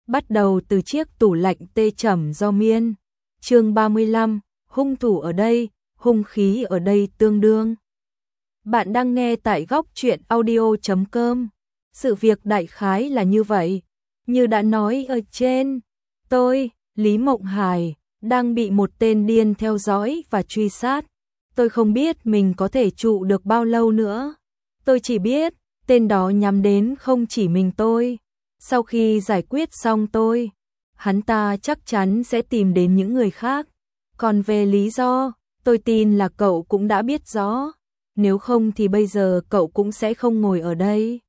Bắt đầu từ chiếc tủ lạnh tê chẩm do miên. Chương 35, hung thủ ở đây, hung khí ở đây tương đương. Bạn đang nghe tại góc truyện audio.com. Sự việc đại khái là như vậy. Như đã nói ở trên, tôi, Lý Mộng Hải, đang bị một tên điên theo dõi và truy sát. Tôi không biết mình có thể trụ được bao lâu nữa. Tôi chỉ biết, tên đó nhắm đến không chỉ mình tôi. Sau khi giải quyết xong tôi, hắn ta chắc chắn sẽ tìm đến những người khác. Còn về lý do, tôi tin là cậu cũng đã biết rõ. Nếu không thì bây giờ cậu cũng sẽ không ngồi ở đây.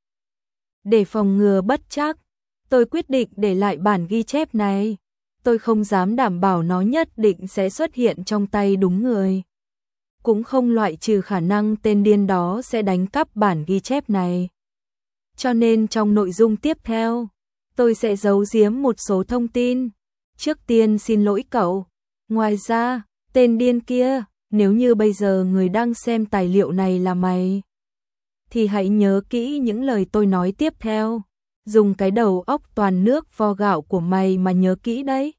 Để phòng ngừa bất trắc, tôi quyết định để lại bản ghi chép này. Tôi không dám đảm bảo nó nhất định sẽ xuất hiện trong tay đúng người. Cũng không loại trừ khả năng tên điên đó sẽ đánh cắp bản ghi chép này. Cho nên trong nội dung tiếp theo, tôi sẽ giấu giếm một số thông tin. Trước tiên xin lỗi cậu. Ngoài ra, tên điên kia, nếu như bây giờ người đang xem tài liệu này là mày, thì hãy nhớ kỹ những lời tôi nói tiếp theo. Dùng cái đầu óc toàn nước vo gạo của mày mà nhớ kỹ đấy.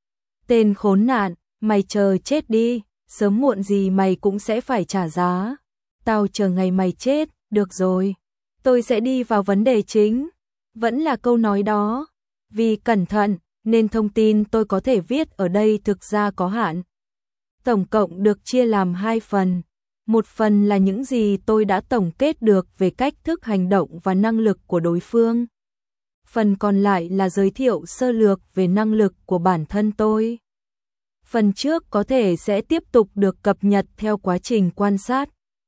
Tên khốn nạn, mày chờ chết đi, sớm muộn gì mày cũng sẽ phải trả giá. Tao chờ ngày mày chết, được rồi. Tôi sẽ đi vào vấn đề chính. Vẫn là câu nói đó. Vì cẩn thận, nên thông tin tôi có thể viết ở đây thực ra có hạn. Tổng cộng được chia làm 2 phần. Một phần là những gì tôi đã tổng kết được về cách thức hành động và năng lực của đối phương. Phần còn lại là giới thiệu sơ lược về năng lực của bản thân tôi. Phần trước có thể sẽ tiếp tục được cập nhật theo quá trình quan sát.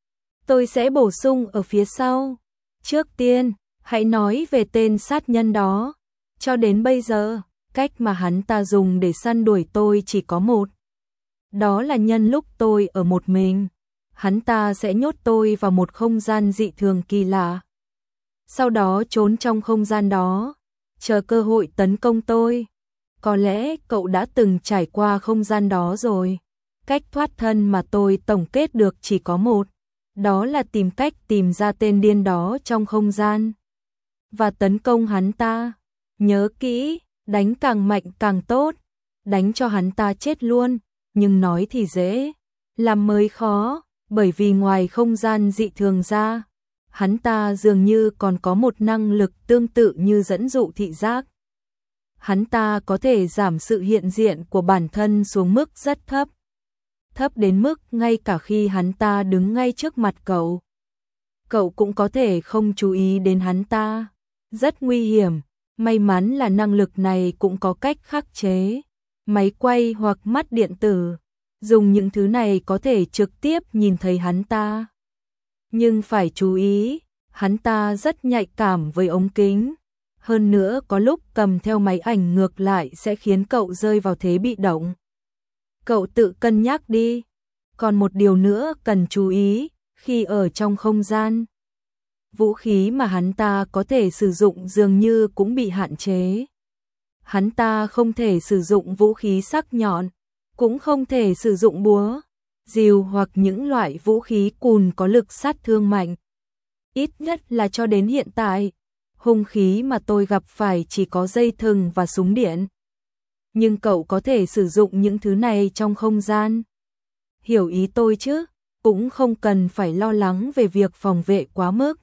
Tôi sẽ bổ sung ở phía sau. Trước tiên, hãy nói về tên sát nhân đó. Cho đến bây giờ, cách mà hắn ta dùng để săn đuổi tôi chỉ có một. Đó là nhân lúc tôi ở một mình, hắn ta sẽ nhốt tôi vào một không gian dị thường kỳ lạ. Sau đó trốn trong không gian đó, chờ cơ hội tấn công tôi. Có lẽ cậu đã từng trải qua không gian đó rồi. Cách thoát thân mà tôi tổng kết được chỉ có một. Đó là tìm cách tìm ra tên điên đó trong không gian và tấn công hắn ta. Nhớ kỹ, đánh càng mạnh càng tốt. Đánh cho hắn ta chết luôn. Nhưng nói thì dễ, làm mới khó. Bởi vì ngoài không gian dị thường ra, hắn ta dường như còn có một năng lực tương tự như dẫn dụ thị giác. Hắn ta có thể giảm sự hiện diện của bản thân xuống mức rất thấp. Thấp đến mức ngay cả khi hắn ta đứng ngay trước mặt cậu, cậu cũng có thể không chú ý đến hắn ta. Rất nguy hiểm. May mắn là năng lực này cũng có cách khắc chế. Máy quay hoặc mắt điện tử. Dùng những thứ này có thể trực tiếp nhìn thấy hắn ta. Nhưng phải chú ý, hắn ta rất nhạy cảm với ống kính. Hơn nữa có lúc cầm theo máy ảnh ngược lại sẽ khiến cậu rơi vào thế bị động. Cậu tự cân nhắc đi. Còn một điều nữa cần chú ý, khi ở trong không gian, vũ khí mà hắn ta có thể sử dụng dường như cũng bị hạn chế. Hắn ta không thể sử dụng vũ khí sắc nhọn, cũng không thể sử dụng búa, rìu hoặc những loại vũ khí cùn có lực sát thương mạnh. Ít nhất là cho đến hiện tại, hung khí mà tôi gặp phải chỉ có dây thừng và súng điện. Nhưng cậu có thể sử dụng những thứ này trong không gian. Hiểu ý tôi chứ, cũng không cần phải lo lắng về việc phòng vệ quá mức.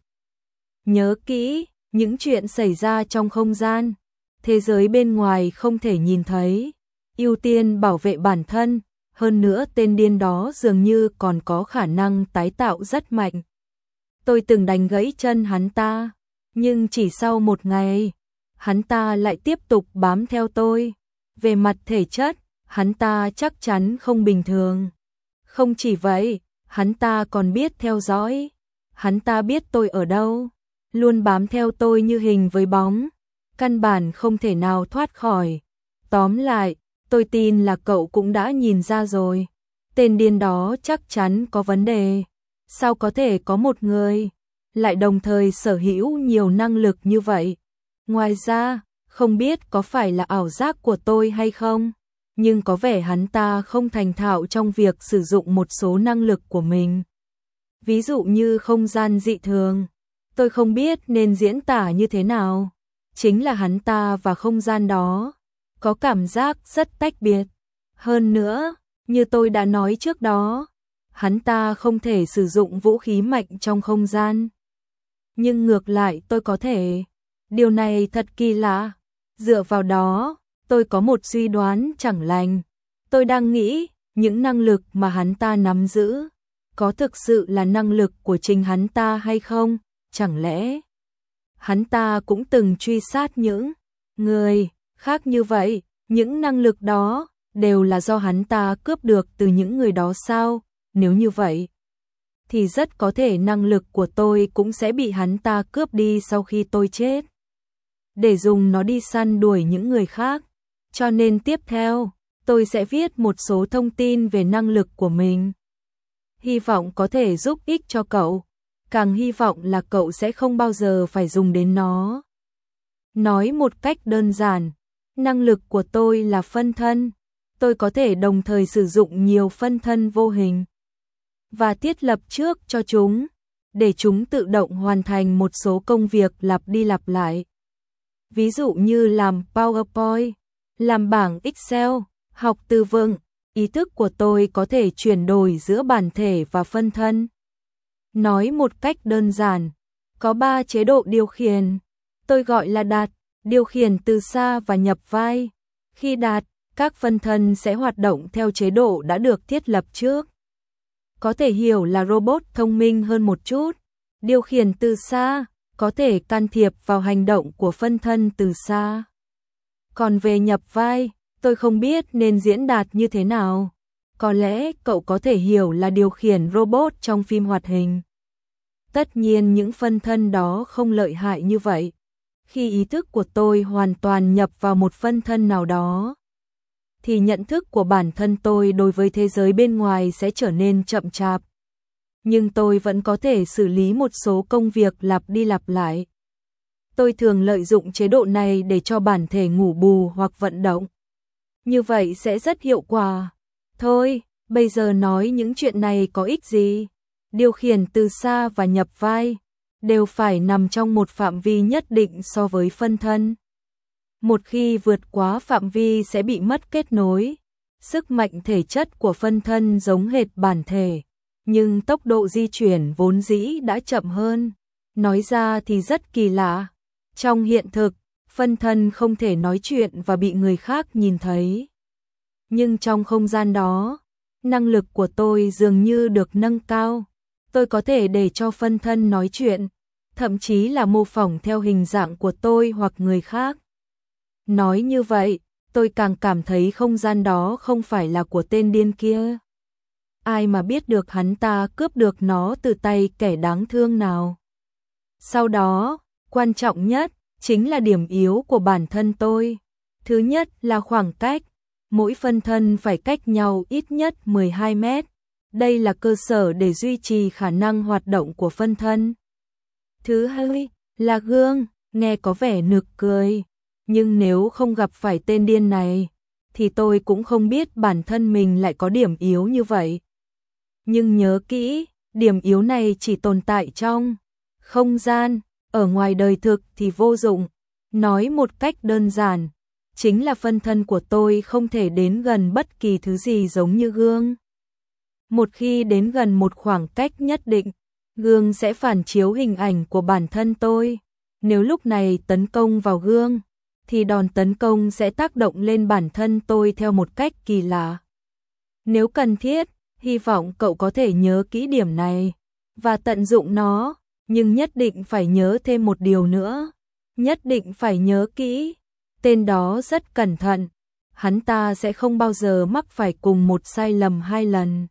Nhớ kỹ, những chuyện xảy ra trong không gian, thế giới bên ngoài không thể nhìn thấy. Ưu tiên bảo vệ bản thân, hơn nữa tên điên đó dường như còn có khả năng tái tạo rất mạnh. Tôi từng đánh gãy chân hắn ta, nhưng chỉ sau một ngày, hắn ta lại tiếp tục bám theo tôi. Về mặt thể chất, hắn ta chắc chắn không bình thường. Không chỉ vậy, hắn ta còn biết theo dõi. Hắn ta biết tôi ở đâu, luôn bám theo tôi như hình với bóng. Căn bản không thể nào thoát khỏi. Tóm lại, tôi tin là cậu cũng đã nhìn ra rồi. Tên điên đó chắc chắn có vấn đề. Sao có thể có một người lại đồng thời sở hữu nhiều năng lực như vậy? Ngoài ra, không biết có phải là ảo giác của tôi hay không, nhưng có vẻ hắn ta không thành thạo trong việc sử dụng một số năng lực của mình. Ví dụ như không gian dị thường. Tôi không biết nên diễn tả như thế nào. chính là hắn ta và không gian đó có cảm giác rất tách biệt. Hơn nữa, như tôi đã nói trước đó, hắn ta không thể sử dụng vũ khí mạnh trong không gian. Nhưng ngược lại tôi có thể. Điều này thật kỳ lạ. Dựa vào đó, tôi có một suy đoán chẳng lành. Tôi đang nghĩ, những năng lực mà hắn ta nắm giữ, có thực sự là năng lực của chính hắn ta hay không? Chẳng lẽ hắn ta cũng từng truy sát những người khác như vậy? Những năng lực đó đều là do hắn ta cướp được từ những người đó sao? Nếu như vậy, thì rất có thể năng lực của tôi cũng sẽ bị hắn ta cướp đi sau khi tôi chết, để dùng nó đi săn đuổi những người khác. Cho nên tiếp theo, tôi sẽ viết một số thông tin về năng lực của mình. Hy vọng có thể giúp ích cho cậu. Càng hy vọng là cậu sẽ không bao giờ phải dùng đến nó. Nói một cách đơn giản, năng lực của tôi là phân thân. Tôi có thể đồng thời sử dụng nhiều phân thân vô hình và thiết lập trước cho chúng, để chúng tự động hoàn thành một số công việc lặp đi lặp lại. Ví dụ như làm PowerPoint, làm bảng Excel, học từ vựng. Ý thức của tôi có thể chuyển đổi giữa bản thể và phân thân. Nói một cách đơn giản, có 3 chế độ điều khiển. Tôi gọi là đạt, điều khiển từ xa và nhập vai. Khi đạt, các phân thân sẽ hoạt động theo chế độ đã được thiết lập trước. Có thể hiểu là robot thông minh hơn một chút. Điều khiển từ xa có thể can thiệp vào hành động của phân thân từ xa. Còn về nhập vai, tôi không biết nên diễn đạt như thế nào. Có lẽ cậu có thể hiểu là điều khiển robot trong phim hoạt hình. Tất nhiên những phân thân đó không lợi hại như vậy. Khi ý thức của tôi hoàn toàn nhập vào một phân thân nào đó, thì nhận thức của bản thân tôi đối với thế giới bên ngoài sẽ trở nên chậm chạp. Nhưng tôi vẫn có thể xử lý một số công việc lặp đi lặp lại. Tôi thường lợi dụng chế độ này để cho bản thể ngủ bù hoặc vận động. Như vậy sẽ rất hiệu quả. Thôi, bây giờ nói những chuyện này có ích gì? Điều khiển từ xa và nhập vai đều phải nằm trong một phạm vi nhất định so với phân thân. Một khi vượt quá phạm vi sẽ bị mất kết nối. Sức mạnh thể chất của phân thân giống hệt bản thể, nhưng tốc độ di chuyển vốn dĩ đã chậm hơn. Nói ra thì rất kỳ lạ. Trong hiện thực, phân thân không thể nói chuyện và bị người khác nhìn thấy. Nhưng trong không gian đó, năng lực của tôi dường như được nâng cao. Tôi có thể để cho phân thân nói chuyện, thậm chí là mô phỏng theo hình dạng của tôi hoặc người khác. Nói như vậy, tôi càng cảm thấy không gian đó không phải là của tên điên kia. Ai mà biết được hắn ta cướp được nó từ tay kẻ đáng thương nào. Sau đó, quan trọng nhất chính là điểm yếu của bản thân tôi. Thứ nhất là khoảng cách. Mỗi phân thân phải cách nhau ít nhất 12 mét. Đây là cơ sở để duy trì khả năng hoạt động của phân thân. Thứ hai là gương, nghe có vẻ nực cười. Nhưng nếu không gặp phải tên điên này, thì tôi cũng không biết bản thân mình lại có điểm yếu như vậy. Nhưng nhớ kỹ, điểm yếu này chỉ tồn tại trong không gian, ở ngoài đời thực thì vô dụng. Nói một cách đơn giản, chính là phân thân của tôi không thể đến gần bất kỳ thứ gì giống như gương. Một khi đến gần một khoảng cách nhất định, gương sẽ phản chiếu hình ảnh của bản thân tôi. Nếu lúc này tấn công vào gương, thì đòn tấn công sẽ tác động lên bản thân tôi theo một cách kỳ lạ. Nếu cần thiết, hy vọng cậu có thể nhớ kỹ điểm này và tận dụng nó, nhưng nhất định phải nhớ thêm một điều nữa. Nhất định phải nhớ kỹ, tên đó rất cẩn thận, hắn ta sẽ không bao giờ mắc phải cùng một sai lầm 2 lần.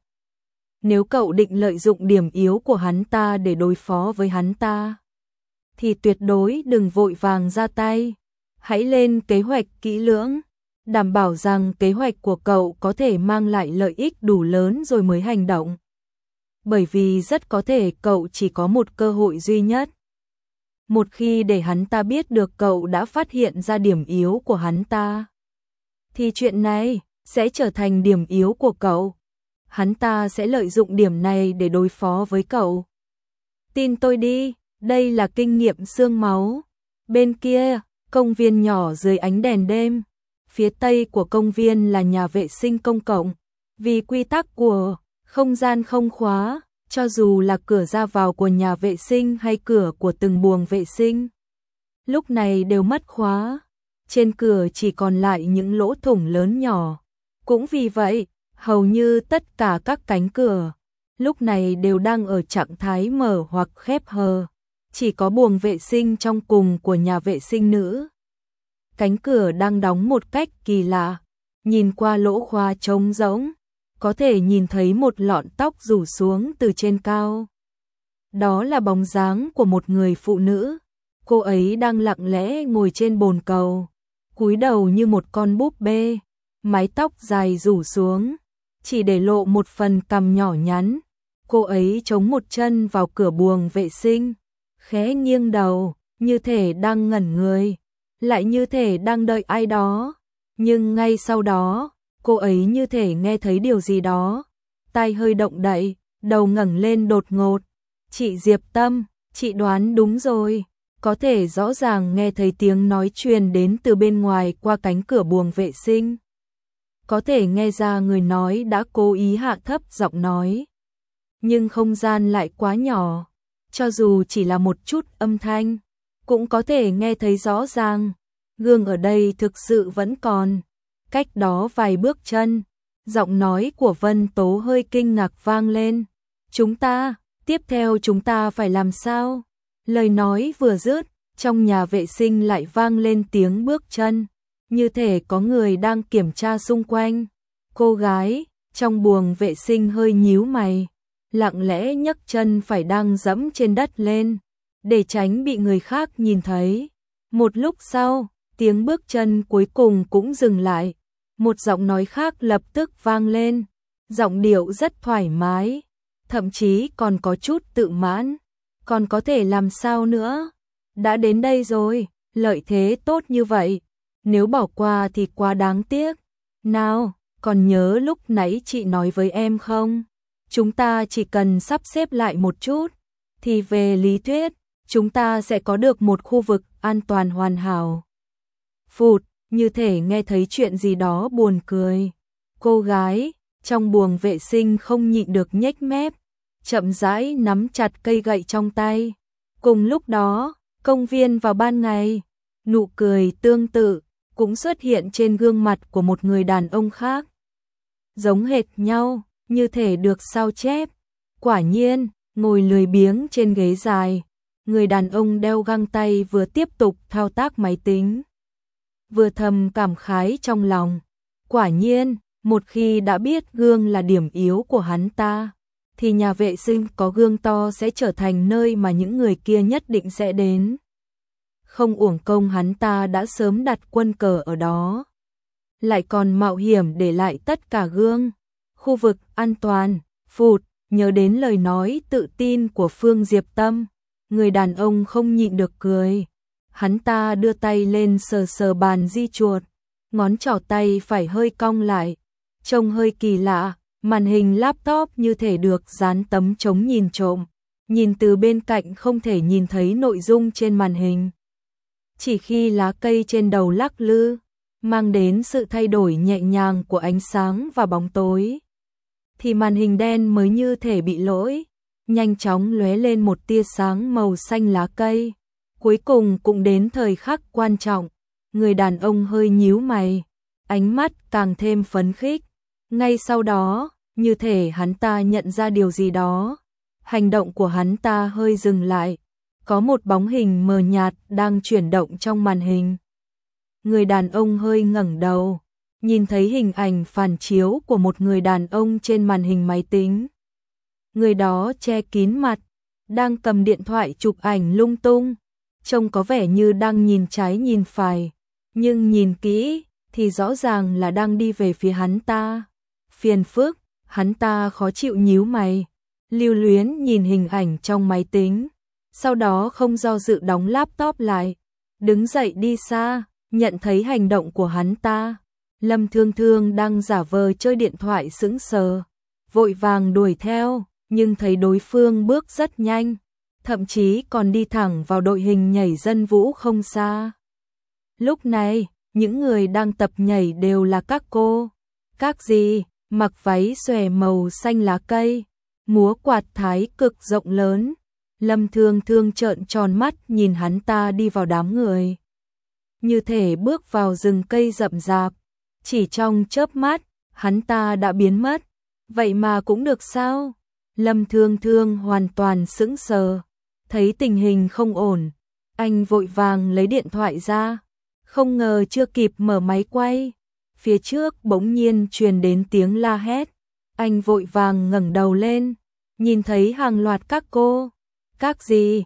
Nếu cậu định lợi dụng điểm yếu của hắn ta để đối phó với hắn ta, thì tuyệt đối đừng vội vàng ra tay. Hãy lên kế hoạch kỹ lưỡng, đảm bảo rằng kế hoạch của cậu có thể mang lại lợi ích đủ lớn rồi mới hành động. Bởi vì rất có thể cậu chỉ có một cơ hội duy nhất. Một khi để hắn ta biết được cậu đã phát hiện ra điểm yếu của hắn ta, thì chuyện này sẽ trở thành điểm yếu của cậu. Hắn ta sẽ lợi dụng điểm này để đối phó với cậu. Tin tôi đi, đây là kinh nghiệm xương máu. Bên kia, Công viên nhỏ dưới ánh đèn đêm. Phía tây của công viên là nhà vệ sinh công cộng. Vì quy tắc của không gian không khóa, cho dù là cửa ra vào của nhà vệ sinh hay cửa của từng buồng vệ sinh, lúc này đều mất khóa. Trên cửa chỉ còn lại những lỗ thủng lớn nhỏ. Cũng vì vậy, hầu như tất cả các cánh cửa lúc này đều đang ở trạng thái mở hoặc khép hờ. Chỉ có buồng vệ sinh trong cùng của nhà vệ sinh nữ, cánh cửa đang đóng một cách kỳ lạ. Nhìn qua lỗ khóa trống rỗng, có thể nhìn thấy một lọn tóc rủ xuống từ trên cao. Đó là bóng dáng của một người phụ nữ. Cô ấy đang lặng lẽ ngồi trên bồn cầu, cúi đầu như một con búp bê, mái tóc dài rủ xuống, chỉ để lộ một phần cằm nhỏ nhắn. Cô ấy chống một chân vào cửa buồng vệ sinh, khẽ nghiêng đầu, như thể đang ngẩn người, lại như thể đang đợi ai đó. Nhưng ngay sau đó, cô ấy như thể nghe thấy điều gì đó, tai hơi động đậy, đầu ngẩng lên đột ngột. Chị Diệp Tâm, chị đoán đúng rồi. Có thể rõ ràng nghe thấy tiếng nói truyền đến từ bên ngoài qua cánh cửa buồng vệ sinh. Có thể nghe ra người nói đã cố ý hạ thấp giọng nói. Nhưng không gian lại quá nhỏ, cho dù chỉ là một chút âm thanh, cũng có thể nghe thấy rõ ràng. Gương ở đây thực sự vẫn còn. Cách đó vài bước chân, giọng nói của Vân Tố hơi kinh ngạc vang lên. Tiếp theo chúng ta phải làm sao? Lời nói vừa dứt, trong nhà vệ sinh lại vang lên tiếng bước chân, như thể có người đang kiểm tra xung quanh. Cô gái trong buồng vệ sinh hơi nhíu mày, lặng lẽ nhấc chân phải đang dẫm trên đất lên, để tránh bị người khác nhìn thấy. Một lúc sau, tiếng bước chân cuối cùng cũng dừng lại. Một giọng nói khác lập tức vang lên, giọng điệu rất thoải mái, thậm chí còn có chút tự mãn. Còn có thể làm sao nữa? Đã đến đây rồi, lợi thế tốt như vậy, nếu bỏ qua thì quá đáng tiếc. Nào, còn nhớ lúc nãy chị nói với em không? Chúng ta chỉ cần sắp xếp lại một chút, thì về lý thuyết, chúng ta sẽ có được một khu vực an toàn hoàn hảo. Phụt, như thể nghe thấy chuyện gì đó buồn cười. Cô gái trong buồng vệ sinh không nhịn được nhếch mép, chậm rãi nắm chặt cây gậy trong tay. Cùng lúc đó, công viên vào ban ngày, nụ cười tương tự cũng xuất hiện trên gương mặt của một người đàn ông khác. Giống hệt nhau, như thể được sao chép. Quả nhiên, ngồi lười biếng trên ghế dài, người đàn ông đeo găng tay vừa tiếp tục thao tác máy tính, vừa thầm cảm khái trong lòng. Quả nhiên, một khi đã biết gương là điểm yếu của hắn ta, thì nhà vệ sinh có gương to sẽ trở thành nơi mà những người kia nhất định sẽ đến. Không uổng công hắn ta đã sớm đặt quân cờ ở đó, lại còn mạo hiểm để lại tất cả gương. Khu vực an toàn. Phụt, nhớ đến lời nói tự tin của Phương Diệp Tâm, người đàn ông không nhịn được cười. Hắn ta đưa tay lên sờ sờ bàn di chuột, ngón trỏ tay phải hơi cong lại, trông hơi kỳ lạ. Màn hình laptop như thể được dán tấm chống nhìn trộm, nhìn từ bên cạnh không thể nhìn thấy nội dung trên màn hình. Chỉ khi lá cây trên đầu lắc lư, mang đến sự thay đổi nhẹ nhàng của ánh sáng và bóng tối, thì màn hình đen mới như thể bị lỗi, nhanh chóng lóe lên một tia sáng màu xanh lá cây. Cuối cùng cũng đến thời khắc quan trọng, người đàn ông hơi nhíu mày, ánh mắt càng thêm phấn khích. Ngay sau đó, như thể hắn ta nhận ra điều gì đó, hành động của hắn ta hơi dừng lại, có một bóng hình mờ nhạt đang chuyển động trong màn hình. Người đàn ông hơi ngẩng đầu, nhìn thấy hình ảnh phản chiếu của một người đàn ông trên màn hình máy tính. Người đó che kín mặt, đang cầm điện thoại chụp ảnh lung tung, trông có vẻ như đang nhìn trái nhìn phải, nhưng nhìn kỹ thì rõ ràng là đang đi về phía hắn ta. Phiền phức, hắn ta khó chịu nhíu mày, lưu luyến nhìn hình ảnh trong máy tính, sau đó không do dự đóng laptop lại, đứng dậy đi xa. Nhận thấy hành động của hắn ta, Lâm Thương Thương đang giả vờ chơi điện thoại sững sờ, vội vàng đuổi theo, nhưng thấy đối phương bước rất nhanh, thậm chí còn đi thẳng vào đội hình nhảy dân vũ không xa. Lúc này, những người đang tập nhảy đều là các cô. Các dì, mặc váy xòe màu xanh lá cây, múa quạt thái cực rộng lớn. Lâm Thương Thương trợn tròn mắt nhìn hắn ta đi vào đám người. Như thể bước vào rừng cây rậm rạp, chỉ trong chớp mắt, hắn ta đã biến mất. Vậy mà cũng được sao? Lâm Thương Thương hoàn toàn sững sờ, thấy tình hình không ổn, anh vội vàng lấy điện thoại ra, không ngờ chưa kịp mở máy quay, phía trước bỗng nhiên truyền đến tiếng la hét. Anh vội vàng ngẩng đầu lên, nhìn thấy hàng loạt các cô, các dì,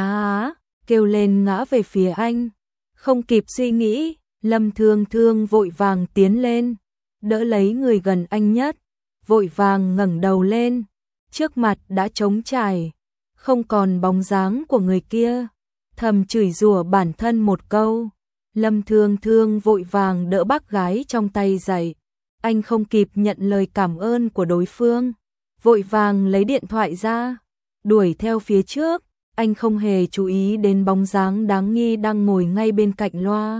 kêu lên ngã về phía anh. Không kịp suy nghĩ, Lâm Thương Thương vội vàng tiến lên, đỡ lấy người gần anh nhất, vội vàng ngẩng đầu lên, trước mặt đã trống trải, không còn bóng dáng của người kia, thầm chửi rủa bản thân một câu. Lâm Thương Thương vội vàng đỡ bác gái trong tay dậy, anh không kịp nhận lời cảm ơn của đối phương, vội vàng lấy điện thoại ra, đuổi theo phía trước. Anh không hề chú ý đến bóng dáng đáng nghi đang ngồi ngay bên cạnh loa.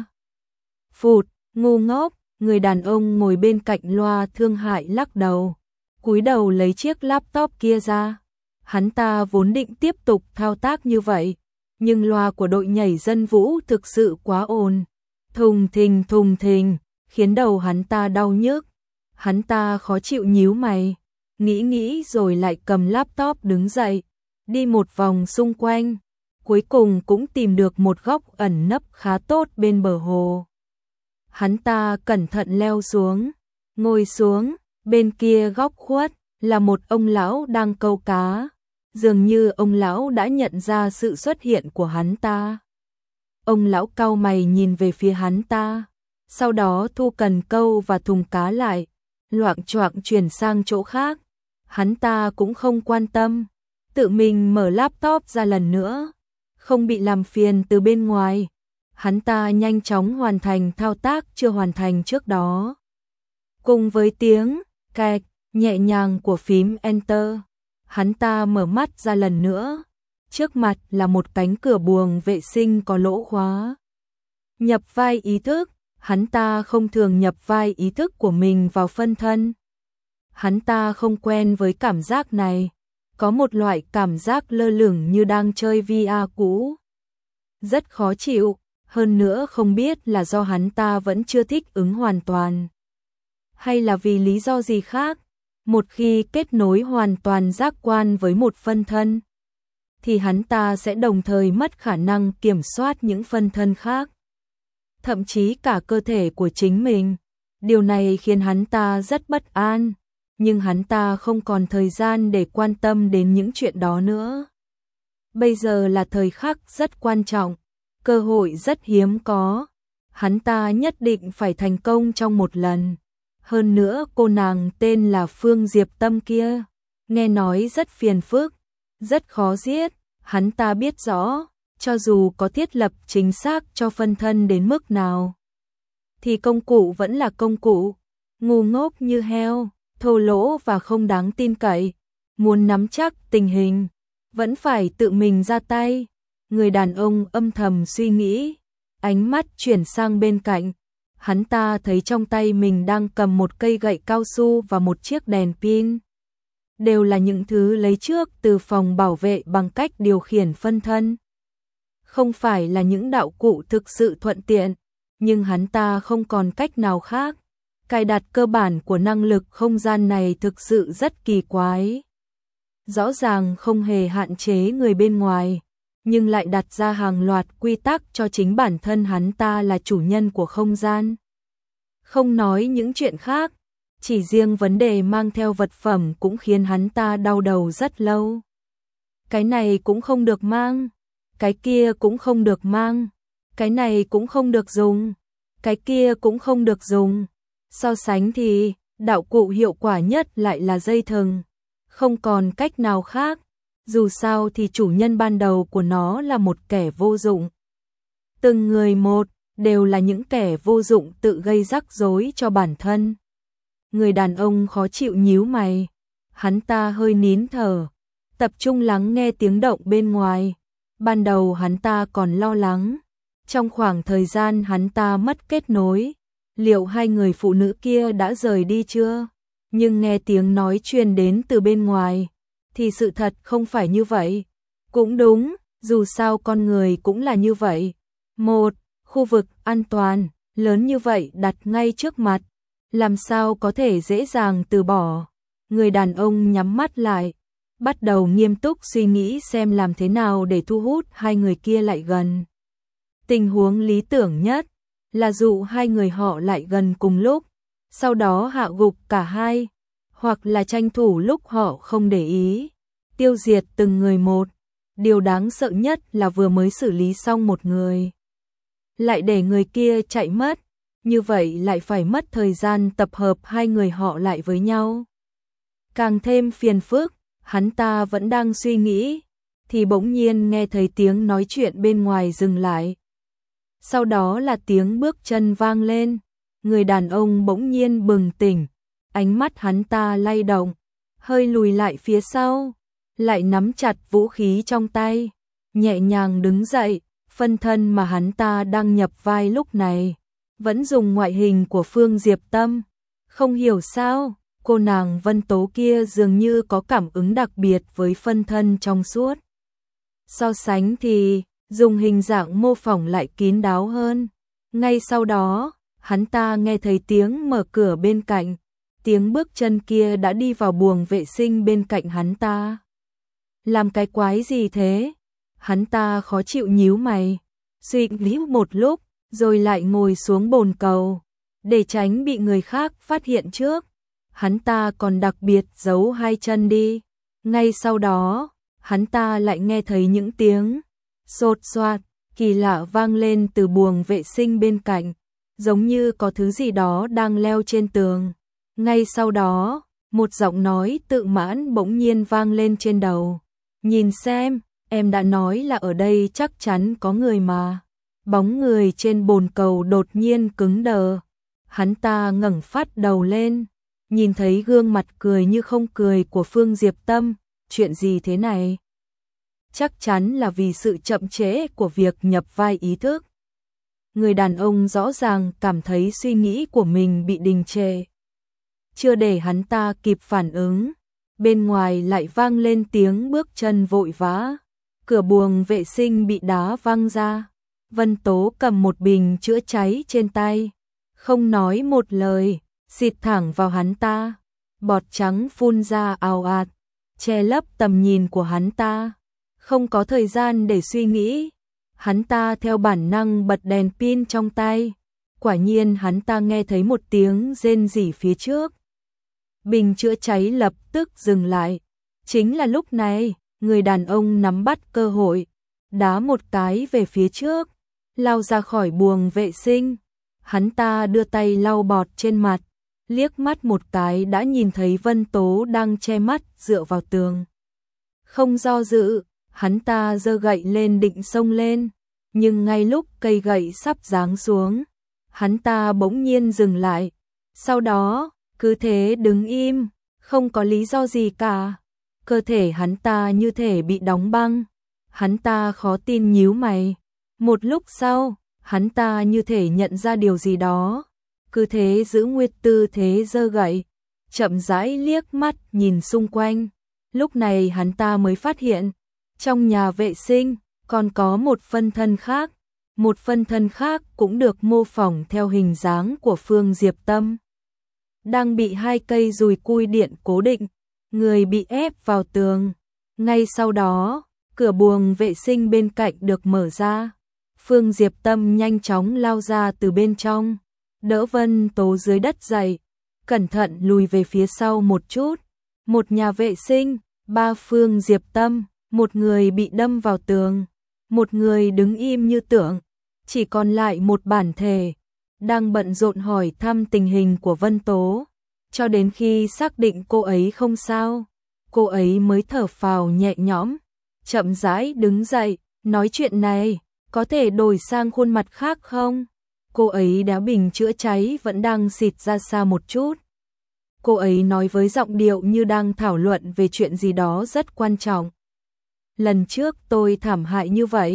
Phụt, ngu ngốc, người đàn ông ngồi bên cạnh loa thương hại lắc đầu, cúi đầu lấy chiếc laptop kia ra. Hắn ta vốn định tiếp tục thao tác như vậy, nhưng loa của đội nhảy dân vũ thực sự quá ồn, thùng thình, khiến đầu hắn ta đau nhức. Hắn ta khó chịu nhíu mày, nghĩ rồi lại cầm laptop đứng dậy, đi một vòng xung quanh, cuối cùng cũng tìm được một góc ẩn nấp khá tốt bên bờ hồ. Hắn ta cẩn thận leo xuống, ngồi xuống, bên kia góc khuất là một ông lão đang câu cá, dường như ông lão đã nhận ra sự xuất hiện của hắn ta. Ông lão cau mày nhìn về phía hắn ta, sau đó thu cần câu và thùng cá lại, loạng choạng chuyển sang chỗ khác. Hắn ta cũng không quan tâm, tự mình mở laptop ra lần nữa, không bị làm phiền từ bên ngoài. Hắn ta nhanh chóng hoàn thành thao tác chưa hoàn thành trước đó. Cùng với tiếng cạch nhẹ nhàng của phím Enter, hắn ta mở mắt ra lần nữa. Trước mặt là một cánh cửa buồng vệ sinh có lỗ khóa. Nhập vai ý thức, hắn ta không thường nhập vai ý thức của mình vào phân thân. Hắn ta không quen với cảm giác này, có một loại cảm giác lơ lửng như đang chơi VR cũ. Rất khó chịu, hơn nữa không biết là do hắn ta vẫn chưa thích ứng hoàn toàn, hay là vì lý do gì khác. Một khi kết nối hoàn toàn giác quan với một phân thân, thì hắn ta sẽ đồng thời mất khả năng kiểm soát những phân thân khác, thậm chí cả cơ thể của chính mình. Điều này khiến hắn ta rất bất an, nhưng hắn ta không còn thời gian để quan tâm đến những chuyện đó nữa. Bây giờ là thời khắc rất quan trọng, cơ hội rất hiếm có, hắn ta nhất định phải thành công trong một lần. Hơn nữa cô nàng tên là Phương Diệp Tâm kia, nghe nói rất phiền phức, rất khó giết. Hắn ta biết rõ, cho dù có thiết lập chính xác cho phân thân đến mức nào, thì công cụ vẫn là công cụ, ngu ngốc như heo, thô lỗ và không đáng tin cậy. Muốn nắm chắc tình hình, vẫn phải tự mình ra tay. Người đàn ông âm thầm suy nghĩ, ánh mắt chuyển sang bên cạnh. Hắn ta thấy trong tay mình đang cầm một cây gậy cao su và một chiếc đèn pin. Đều là những thứ lấy trước từ phòng bảo vệ bằng cách điều khiển phân thân. Không phải là những đạo cụ thực sự thuận tiện, nhưng hắn ta không còn cách nào khác. Cài đặt cơ bản của năng lực không gian này thực sự rất kỳ quái. Rõ ràng không hề hạn chế người bên ngoài, nhưng lại đặt ra hàng loạt quy tắc cho chính bản thân hắn ta là chủ nhân của không gian. Không nói những chuyện khác, chỉ riêng vấn đề mang theo vật phẩm cũng khiến hắn ta đau đầu rất lâu. Cái này cũng không được mang, cái kia cũng không được mang, cái này cũng không được dùng, cái kia cũng không được dùng. So sánh thì, đạo cụ hiệu quả nhất lại là dây thừng. Không còn cách nào khác, dù sao thì chủ nhân ban đầu của nó là một kẻ vô dụng. Từng người một, đều là những kẻ vô dụng tự gây rắc rối cho bản thân. Người đàn ông khó chịu nhíu mày, hắn ta hơi nín thở, tập trung lắng nghe tiếng động bên ngoài. Ban đầu hắn ta còn lo lắng, Trong khoảng thời gian hắn ta mất kết nối, liệu hai người phụ nữ kia đã rời đi chưa? Nhưng nghe tiếng nói truyền đến từ bên ngoài, thì sự thật không phải như vậy. Cũng đúng, dù sao con người cũng là như vậy. Một khu vực an toàn, lớn như vậy đặt ngay trước mặt, làm sao có thể dễ dàng từ bỏ. Người đàn ông nhắm mắt lại, bắt đầu nghiêm túc suy nghĩ xem làm thế nào để thu hút hai người kia lại gần. Tình huống lý tưởng nhất là dụ hai người họ lại gần cùng lúc, sau đó hạ gục cả hai, hoặc là tranh thủ lúc họ không để ý, tiêu diệt từng người một. Điều đáng sợ nhất là vừa mới xử lý xong một người, lại để người kia chạy mất, như vậy lại phải mất thời gian tập hợp hai người họ lại với nhau. Càng thêm phiền phức, hắn ta vẫn đang suy nghĩ, thì bỗng nhiên nghe thấy tiếng nói chuyện bên ngoài dừng lại. Sau đó là tiếng bước chân vang lên, người đàn ông bỗng nhiên bừng tỉnh, ánh mắt hắn ta lay động, hơi lùi lại phía sau, lại nắm chặt vũ khí trong tay, nhẹ nhàng đứng dậy, phân thân mà hắn ta đang nhập vai lúc này, vẫn dùng ngoại hình của Phương Diệp Tâm. Không hiểu sao, cô nàng Vân Tố kia dường như có cảm ứng đặc biệt với phân thân trong suốt. So sánh thì, dùng hình dạng mô phỏng lại kín đáo hơn. Ngay sau đó, hắn ta nghe thấy tiếng mở cửa bên cạnh, tiếng bước chân kia đã đi vào buồng vệ sinh bên cạnh hắn ta. Làm cái quái gì thế? Hắn ta khó chịu nhíu mày, suy nghĩ một lúc, rồi lại ngồi xuống bồn cầu, để tránh bị người khác phát hiện trước. Hắn ta còn đặc biệt giấu hai chân đi. Ngay sau đó, hắn ta lại nghe thấy những tiếng xột xoạt kỳ lạ vang lên từ buồng vệ sinh bên cạnh, giống như có thứ gì đó đang leo trên tường. Ngay sau đó, một giọng nói tự mãn bỗng nhiên vang lên trên đầu. Nhìn xem, em đã nói là ở đây chắc chắn có người mà. Bóng người trên bồn cầu đột nhiên cứng đờ. Hắn ta ngẩng phát đầu lên, nhìn thấy gương mặt cười như không cười của Phương Diệp Tâm. Chuyện gì thế này? Chắc chắn là vì sự chậm trễ của việc nhập vai ý thức. Người đàn ông rõ ràng cảm thấy suy nghĩ của mình bị đình trệ. Chưa để hắn ta kịp phản ứng, bên ngoài lại vang lên tiếng bước chân vội vã. Cửa buồng vệ sinh bị đá văng ra. Vân Tố cầm một bình chữa cháy trên tay, không nói một lời, xịt thẳng vào hắn ta. Bọt trắng phun ra ào ạt, che lấp tầm nhìn của hắn ta. Không có thời gian để suy nghĩ, hắn ta theo bản năng bật đèn pin trong tay. Quả nhiên hắn ta nghe thấy một tiếng rên rỉ phía trước. Bình chữa cháy lập tức dừng lại. Chính là lúc này, người đàn ông nắm bắt cơ hội, đá một cái về phía trước, lao ra khỏi buồng vệ sinh. Hắn ta đưa tay lau bọt trên mặt, liếc mắt một cái đã nhìn thấy Vân Tố đang che mắt dựa vào tường. Không do dự, hắn ta giơ gậy lên định xông lên, nhưng ngay lúc cây gậy sắp giáng xuống, hắn ta bỗng nhiên dừng lại. Sau đó, cứ thế đứng im, không có lý do gì cả. Cơ thể hắn ta như thể bị đóng băng. Hắn ta khó tin nhíu mày. Một lúc sau, hắn ta như thể nhận ra điều gì đó. Cứ thế giữ nguyên tư thế giơ gậy, chậm rãi liếc mắt nhìn xung quanh. Lúc này hắn ta mới phát hiện, trong nhà vệ sinh còn có một phân thân khác. Một phân thân khác cũng được mô phỏng theo hình dáng của Phương Diệp Tâm, đang bị hai cây dùi cui điện cố định, người bị ép vào tường. Ngay sau đó, cửa buồng vệ sinh bên cạnh được mở ra. Phương Diệp Tâm nhanh chóng lao ra từ bên trong, đỡ Vân Tố dưới đất dậy, cẩn thận lùi về phía sau một chút. Một nhà vệ sinh, ba Phương Diệp Tâm, một người bị đâm vào tường, một người đứng im như tượng, chỉ còn lại một bản thể, đang bận rộn hỏi thăm tình hình của Vân Tố. Cho đến khi xác định cô ấy không sao, cô ấy mới thở phào nhẹ nhõm, chậm rãi đứng dậy, nói chuyện này, có thể đổi sang khuôn mặt khác không? Cô ấy đá bình chữa cháy vẫn đang xịt ra xa một chút. Cô ấy nói với giọng điệu như đang thảo luận về chuyện gì đó rất quan trọng. Lần trước tôi thảm hại như vậy,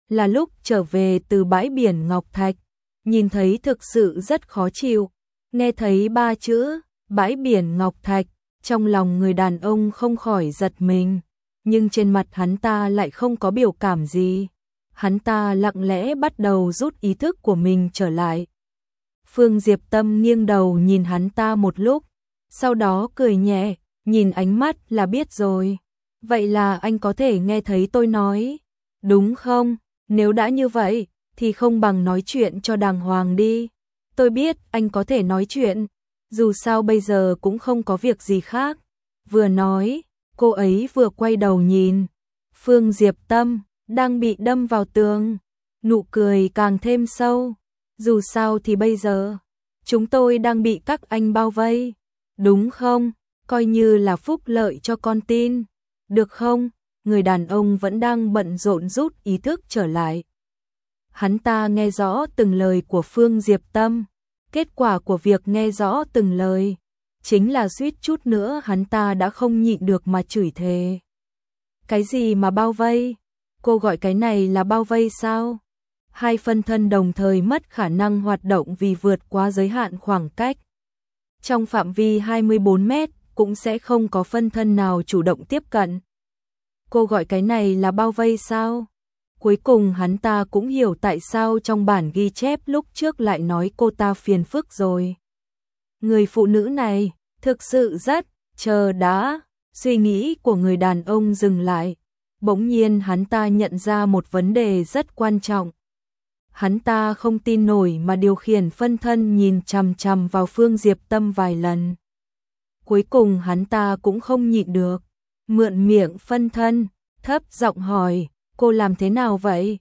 là lúc trở về từ bãi biển Ngọc Thạch, nhìn thấy thực sự rất khó chịu. Nghe thấy 3 chữ, bãi biển Ngọc Thạch, trong lòng người đàn ông không khỏi giật mình, nhưng trên mặt hắn ta lại không có biểu cảm gì. Hắn ta lặng lẽ bắt đầu rút ý thức của mình trở lại. Phương Diệp Tâm nghiêng đầu nhìn hắn ta một lúc, sau đó cười nhẹ, nhìn ánh mắt là biết rồi. Vậy là anh có thể nghe thấy tôi nói, đúng không? Nếu đã như vậy, thì không bằng nói chuyện cho đàng hoàng đi. Tôi biết anh có thể nói chuyện, dù sao bây giờ cũng không có việc gì khác. Vừa nói, cô ấy vừa quay đầu nhìn. Phương Diệp Tâm đang bị đâm vào tường, nụ cười càng thêm sâu. Dù sao thì bây giờ, chúng tôi đang bị các anh bao vây, đúng không? Coi như là phúc lợi cho con tin, được không? Người đàn ông vẫn đang bận rộn rút ý thức trở lại. Hắn ta nghe rõ từng lời của Phương Diệp Tâm. Kết quả của việc nghe rõ từng lời chính là suýt chút nữa hắn ta đã không nhịn được mà chửi thề. Cái gì mà bao vây? Cô gọi cái này là bao vây sao? Hai phân thân đồng thời mất khả năng hoạt động vì vượt quá giới hạn khoảng cách. Trong phạm vi 24 mét cũng sẽ không có phân thân nào chủ động tiếp cận. Cô gọi cái này là bao vây sao? Cuối cùng hắn ta cũng hiểu tại sao trong bản ghi chép lúc trước lại nói cô ta phiền phức rồi. Người phụ nữ này thực sự rất chờ đã. Suy nghĩ của người đàn ông dừng lại. Bỗng nhiên hắn ta nhận ra một vấn đề rất quan trọng. Hắn ta không tin nổi mà điều khiển phân thân nhìn chằm chằm vào Phương Diệp Tâm vài lần. Cuối cùng hắn ta cũng không nhịn được, mượn miệng phân thân, thấp giọng hỏi, cô làm thế nào vậy?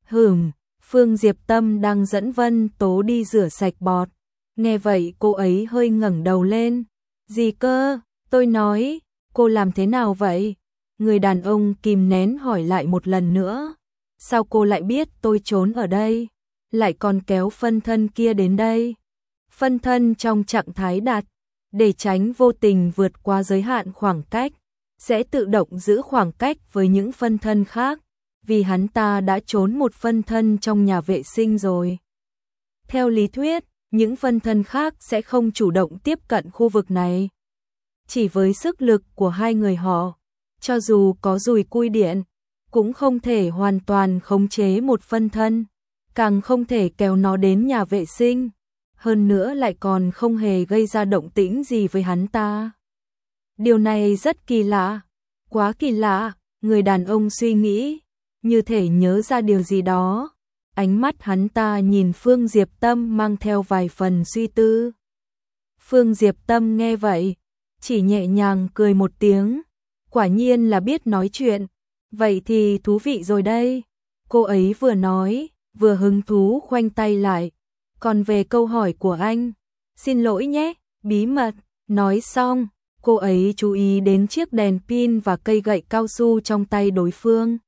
Phương Diệp Tâm đang dẫn Vân Tố đi rửa sạch bọt. Nghe vậy cô ấy hơi ngẩng đầu lên. Gì cơ? Tôi nói, cô làm thế nào vậy? Người đàn ông kìm nén hỏi lại một lần nữa. Sao cô lại biết tôi trốn ở đây? Lại còn kéo phân thân kia đến đây? Phân thân trong trạng thái đặt, để tránh vô tình vượt qua giới hạn khoảng cách, sẽ tự động giữ khoảng cách với những phân thân khác, vì hắn ta đã trốn một phân thân trong nhà vệ sinh rồi. Theo lý thuyết, những phân thân khác sẽ không chủ động tiếp cận khu vực này. Chỉ với sức lực của hai người họ, cho dù có dùi cui điện, cũng không thể hoàn toàn khống chế một phân thân, càng không thể kéo nó đến nhà vệ sinh, hơn nữa lại còn không hề gây ra động tĩnh gì với hắn ta. Điều này rất kỳ lạ, quá kỳ lạ, người đàn ông suy nghĩ, như thể nhớ ra điều gì đó. Ánh mắt hắn ta nhìn Phương Diệp Tâm mang theo vài phần suy tư. Phương Diệp Tâm nghe vậy, chỉ nhẹ nhàng cười một tiếng, quả nhiên là biết nói chuyện, vậy thì thú vị rồi đây. Cô ấy vừa nói, vừa hứng thú khoanh tay lại, còn về câu hỏi của anh, xin lỗi nhé, bí mật. Nói xong, cô ấy chú ý đến chiếc đèn pin và cây gậy cao su trong tay đối phương.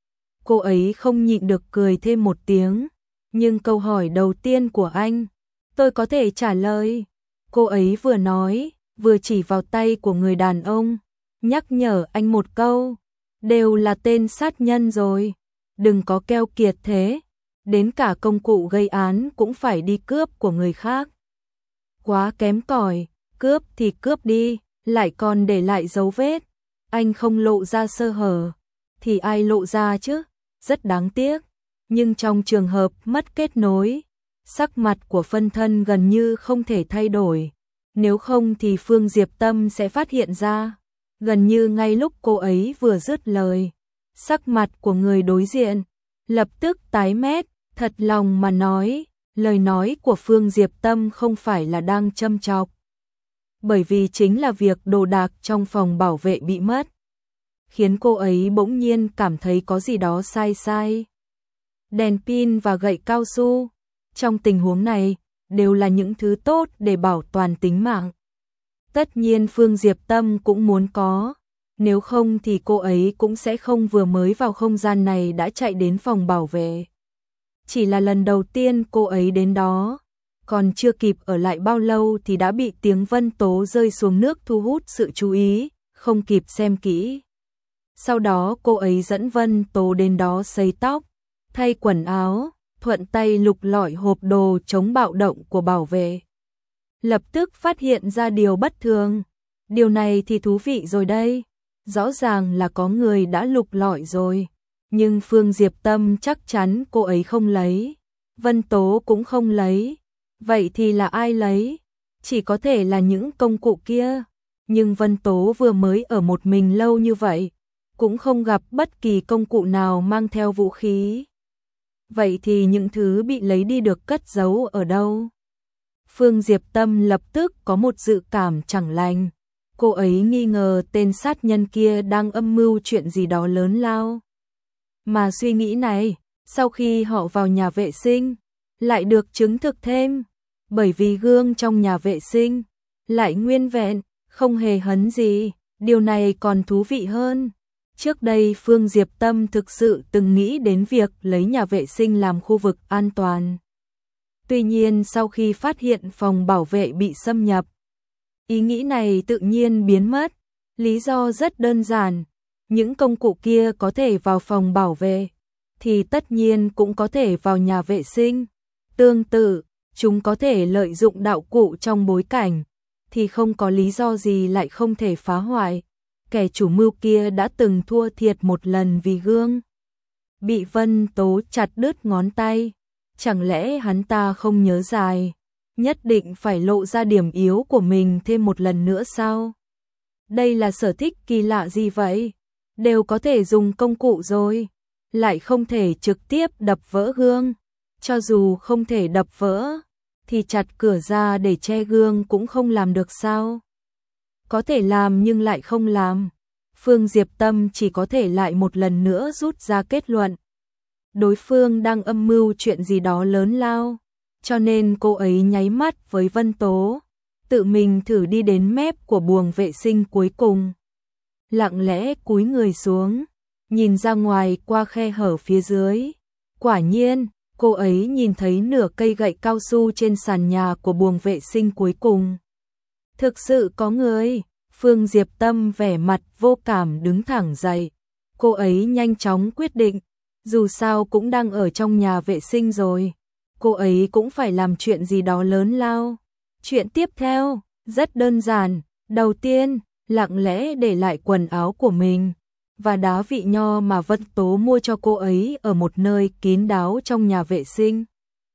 Cô ấy không nhịn được cười thêm một tiếng, nhưng câu hỏi đầu tiên của anh, tôi có thể trả lời. Cô ấy vừa nói, vừa chỉ vào tay của người đàn ông, nhắc nhở anh một câu, đều là tên sát nhân rồi, đừng có keo kiệt thế, đến cả công cụ gây án cũng phải đi cướp của người khác. Quá kém cỏi, cướp thì cướp đi, lại còn để lại dấu vết, anh không lộ ra sơ hở, thì ai lộ ra chứ, rất đáng tiếc. Nhưng trong trường hợp mất kết nối, sắc mặt của phân thân gần như không thể thay đổi, nếu không thì Phương Diệp Tâm sẽ phát hiện ra. Gần như ngay lúc cô ấy vừa dứt lời, sắc mặt của người đối diện lập tức tái mét, thật lòng mà nói, lời nói của Phương Diệp Tâm không phải là đang châm chọc, bởi vì chính là việc đồ đạc trong phòng bảo vệ bị mất, khiến cô ấy bỗng nhiên cảm thấy có gì đó sai sai. Đèn pin và gậy cao su, trong tình huống này, đều là những thứ tốt để bảo toàn tính mạng. Tất nhiên Phương Diệp Tâm cũng muốn có, nếu không thì cô ấy cũng sẽ không vừa mới vào không gian này đã chạy đến phòng bảo vệ. Chỉ là lần đầu tiên cô ấy đến đó, còn chưa kịp ở lại bao lâu thì đã bị tiếng Vân Tố rơi xuống nước thu hút sự chú ý, không kịp xem kỹ. Sau đó cô ấy dẫn Vân Tố đến đó sấy tóc, thay quần áo, thuận tay lục lọi hộp đồ chống bạo động của bảo vệ. Lập tức phát hiện ra điều bất thường. Điều này thì thú vị rồi đây. Rõ ràng là có người đã lục lọi rồi. Nhưng Phương Diệp Tâm chắc chắn cô ấy không lấy. Vân Tố cũng không lấy. Vậy thì là ai lấy? Chỉ có thể là những công cụ kia. Nhưng Vân Tố vừa mới ở một mình lâu như vậy, cũng không gặp bất kỳ công cụ nào mang theo vũ khí. Vậy thì những thứ bị lấy đi được cất giấu ở đâu? Phương Diệp Tâm lập tức có một dự cảm chẳng lành. Cô ấy nghi ngờ tên sát nhân kia đang âm mưu chuyện gì đó lớn lao. Mà suy nghĩ này, sau khi họ vào nhà vệ sinh, lại được chứng thực thêm. Bởi vì gương trong nhà vệ sinh lại nguyên vẹn, không hề hấn gì. Điều này còn thú vị hơn. Trước đây Phương Diệp Tâm thực sự từng nghĩ đến việc lấy nhà vệ sinh làm khu vực an toàn. Tuy nhiên sau khi phát hiện phòng bảo vệ bị xâm nhập, ý nghĩ này tự nhiên biến mất. Lý do rất đơn giản, những công cụ kia có thể vào phòng bảo vệ, thì tất nhiên cũng có thể vào nhà vệ sinh. Tương tự, chúng có thể lợi dụng đạo cụ trong bối cảnh, thì không có lý do gì lại không thể phá hoại. Kẻ chủ mưu kia đã từng thua thiệt một lần vì gương bị Vân Tố chặt đứt ngón tay. Chẳng lẽ hắn ta không nhớ dài, nhất định phải lộ ra điểm yếu của mình thêm một lần nữa sao? Đây là sở thích kỳ lạ gì vậy? Đều có thể dùng công cụ rồi, lại không thể trực tiếp đập vỡ gương. Cho dù không thể đập vỡ, thì chặt cửa ra để che gương cũng không làm được sao? Có thể làm nhưng lại không làm. Phương Diệp Tâm chỉ có thể lại một lần nữa rút ra kết luận. Đối phương đang âm mưu chuyện gì đó lớn lao, cho nên cô ấy nháy mắt với Vân Tố, tự mình thử đi đến mép của buồng vệ sinh cuối cùng. Lặng lẽ cúi người xuống, nhìn ra ngoài qua khe hở phía dưới. Quả nhiên, cô ấy nhìn thấy nửa cây gậy cao su trên sàn nhà của buồng vệ sinh cuối cùng. Thực sự có người. Phương Diệp Tâm vẻ mặt vô cảm đứng thẳng dậy. Cô ấy nhanh chóng quyết định, dù sao cũng đang ở trong nhà vệ sinh rồi, cô ấy cũng phải làm chuyện gì đó lớn lao. Chuyện tiếp theo, rất đơn giản. Đầu tiên, lặng lẽ để lại quần áo của mình và đá vị nho mà Vân Tố mua cho cô ấy ở một nơi kín đáo trong nhà vệ sinh.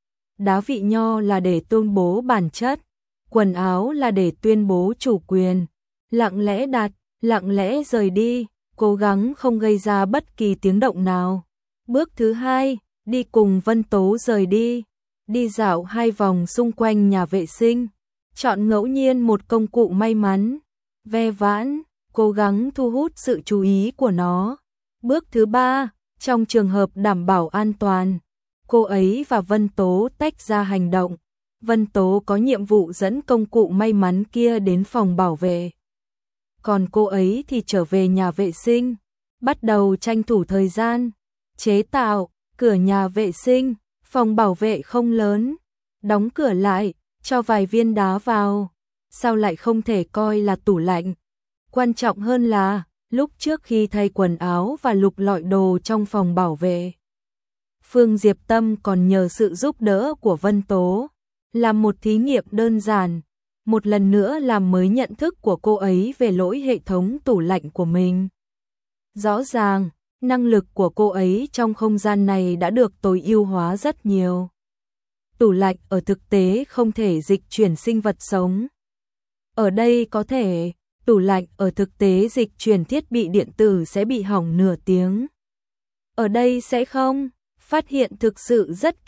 Đá vị nho là để tuyên bố bản chất, quần áo là để tuyên bố chủ quyền. Lặng lẽ đặt, lặng lẽ rời đi, cố gắng không gây ra bất kỳ tiếng động nào. Bước thứ hai, đi cùng Vân Tố rời đi, đi dạo 2 vòng xung quanh nhà vệ sinh, chọn ngẫu nhiên một công cụ may mắn, ve vãn, cố gắng thu hút sự chú ý của nó. Bước thứ ba, trong trường hợp đảm bảo an toàn, cô ấy và Vân Tố tách ra hành động. Vân Tố có nhiệm vụ dẫn công cụ may mắn kia đến phòng bảo vệ, còn cô ấy thì trở về nhà vệ sinh, bắt đầu tranh thủ thời gian, chế tạo. Cửa nhà vệ sinh, phòng bảo vệ không lớn, đóng cửa lại, cho vài viên đá vào. Sao lại không thể coi là tủ lạnh? Quan trọng hơn là, lúc trước khi thay quần áo và lục lọi đồ trong phòng bảo vệ, Phương Diệp Tâm còn nhờ sự giúp đỡ của Vân Tố, làm một thí nghiệm đơn giản, một lần nữa làm mới nhận thức của cô ấy về lỗi hệ thống tủ lạnh của mình. Rõ ràng, năng lực của cô ấy trong không gian này đã được tối ưu hóa rất nhiều. Tủ lạnh ở thực tế không thể dịch chuyển sinh vật sống. Ở đây có thể, tủ lạnh ở thực tế dịch chuyển thiết bị điện tử sẽ bị hỏng nửa tiếng. Ở đây sẽ không, phát hiện thực sự rất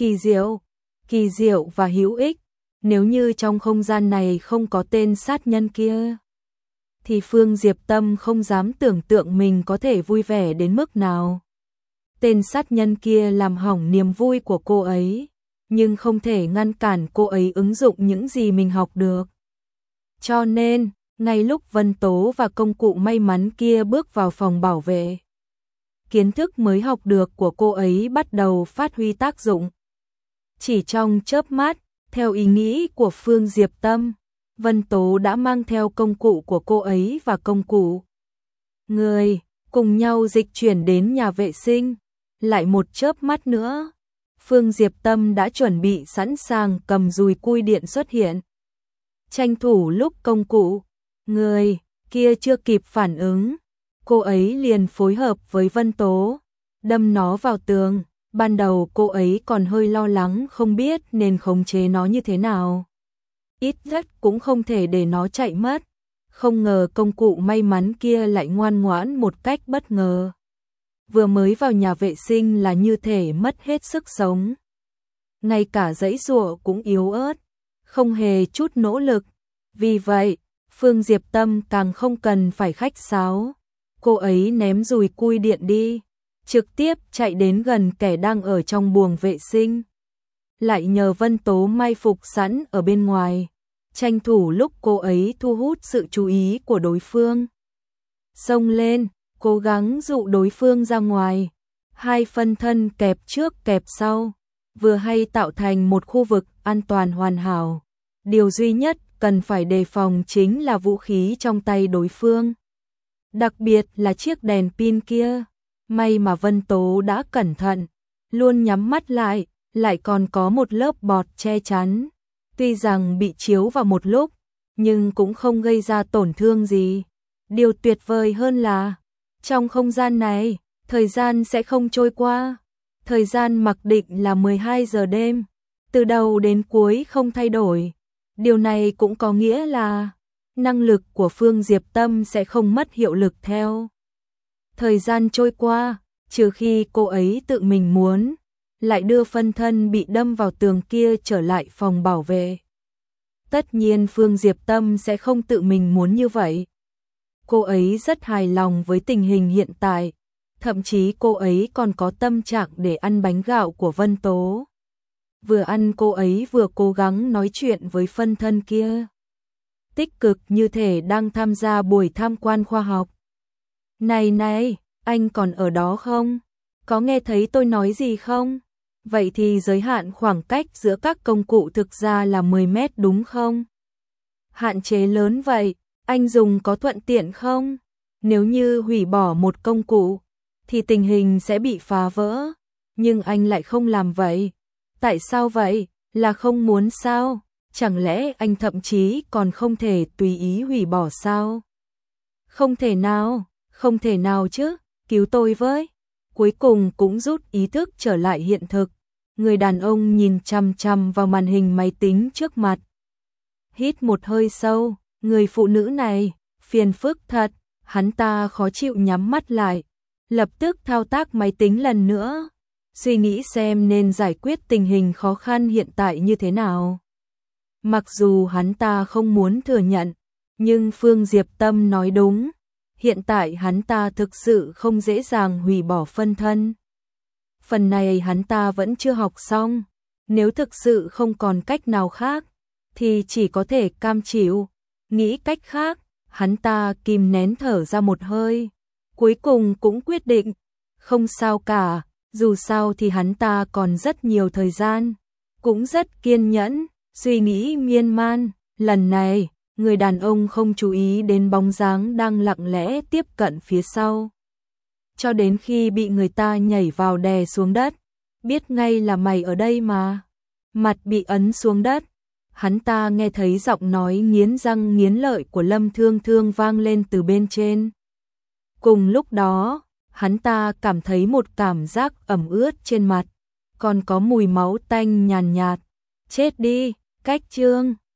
kỳ diệu và hữu ích. Nếu như trong không gian này không có tên sát nhân kia, thì Phương Diệp Tâm không dám tưởng tượng mình có thể vui vẻ đến mức nào. Tên sát nhân kia làm hỏng niềm vui của cô ấy, nhưng không thể ngăn cản cô ấy ứng dụng những gì mình học được. Cho nên, ngay lúc Vân Tố và công cụ may mắn kia bước vào phòng bảo vệ, kiến thức mới học được của cô ấy bắt đầu phát huy tác dụng. Chỉ trong chớp mắt, theo ý nghĩ của Phương Diệp Tâm, Vân Tố đã mang theo công cụ của cô ấy và công cụ người cùng nhau dịch chuyển đến nhà vệ sinh. lại một chớp mắt nữa, Phương Diệp Tâm đã chuẩn bị sẵn sàng cầm dùi cui điện xuất hiện. Tranh thủ lúc công cụ, người kia chưa kịp phản ứng, cô ấy liền phối hợp với Vân Tố, đâm nó vào tường. Ban đầu cô ấy còn hơi lo lắng không biết nên khống chế nó như thế nào. Ít nhất cũng không thể để nó chạy mất. Không ngờ công cụ may mắn kia lại ngoan ngoãn một cách bất ngờ. Vừa mới vào nhà vệ sinh là như thể mất hết sức sống. Ngay cả giãy giụa cũng yếu ớt, không hề chút nỗ lực. Vì vậy, Phương Diệp Tâm càng không cần phải khách sáo. Cô ấy ném dùi cui điện đi, trực tiếp chạy đến gần kẻ đang ở trong buồng vệ sinh. Lại nhờ Vân Tố mai phục sẵn ở bên ngoài, tranh thủ lúc cô ấy thu hút sự chú ý của đối phương. Xông lên, cố gắng dụ đối phương ra ngoài. Hai phân thân kẹp trước kẹp sau, vừa hay tạo thành một khu vực an toàn hoàn hảo. Điều duy nhất cần phải đề phòng chính là vũ khí trong tay đối phương. Đặc biệt là chiếc đèn pin kia. May mà Vân Tố đã cẩn thận, luôn nhắm mắt lại còn có một lớp bọt che chắn. Tuy rằng bị chiếu vào một lúc, nhưng cũng không gây ra tổn thương gì. Điều tuyệt vời hơn là, trong không gian này, thời gian sẽ không trôi qua. Thời gian mặc định là 12 giờ đêm, từ đầu đến cuối không thay đổi. Điều này cũng có nghĩa là, năng lực của Phương Diệp Tâm sẽ không mất hiệu lực theo thời gian trôi qua, trừ khi cô ấy tự mình muốn, lại đưa phân thân bị đâm vào tường kia trở lại phòng bảo vệ. Tất nhiên Phương Diệp Tâm sẽ không tự mình muốn như vậy. Cô ấy rất hài lòng với tình hình hiện tại, thậm chí cô ấy còn có tâm trạng để ăn bánh gạo của Vân Tố. Vừa ăn cô ấy vừa cố gắng nói chuyện với phân thân kia. Tích cực như thể đang tham gia buổi tham quan khoa học. Này, anh còn ở đó không? Có nghe thấy tôi nói gì không? Vậy thì giới hạn khoảng cách giữa các công cụ thực ra là 10 mét đúng không? Hạn chế lớn vậy, anh dùng có thuận tiện không? Nếu như hủy bỏ một công cụ, thì tình hình sẽ bị phá vỡ. Nhưng anh lại không làm vậy. Tại sao vậy? Là không muốn sao? Chẳng lẽ anh thậm chí còn không thể tùy ý hủy bỏ sao? Không thể nào chứ, cứu tôi với. Cuối cùng cũng rút ý thức trở lại hiện thực. Người đàn ông nhìn chằm chằm vào màn hình máy tính trước mặt. Hít một hơi sâu, người phụ nữ này, phiền phức thật, hắn ta khó chịu nhắm mắt lại. Lập tức thao tác máy tính lần nữa, suy nghĩ xem nên giải quyết tình hình khó khăn hiện tại như thế nào. Mặc dù hắn ta không muốn thừa nhận, nhưng Phương Diệp Tâm nói đúng. Hiện tại hắn ta thực sự không dễ dàng hủy bỏ phân thân. Phần này hắn ta vẫn chưa học xong. Nếu thực sự không còn cách nào khác, thì chỉ có thể cam chịu. Nghĩ cách khác, hắn ta kìm nén thở ra một hơi. Cuối cùng cũng quyết định, không sao cả, dù sao thì hắn ta còn rất nhiều thời gian. Cũng rất kiên nhẫn, suy nghĩ miên man. Lần này, người đàn ông không chú ý đến bóng dáng đang lặng lẽ tiếp cận phía sau. Cho đến khi bị người ta nhảy vào đè xuống đất, biết ngay là mày ở đây mà. Mặt bị ấn xuống đất, hắn ta nghe thấy giọng nói nghiến răng nghiến lợi của Lâm Thương Thương vang lên từ bên trên. Cùng lúc đó, hắn ta cảm thấy một cảm giác ẩm ướt trên mặt, còn có mùi máu tanh nhàn nhạt. Chết đi, cách chương.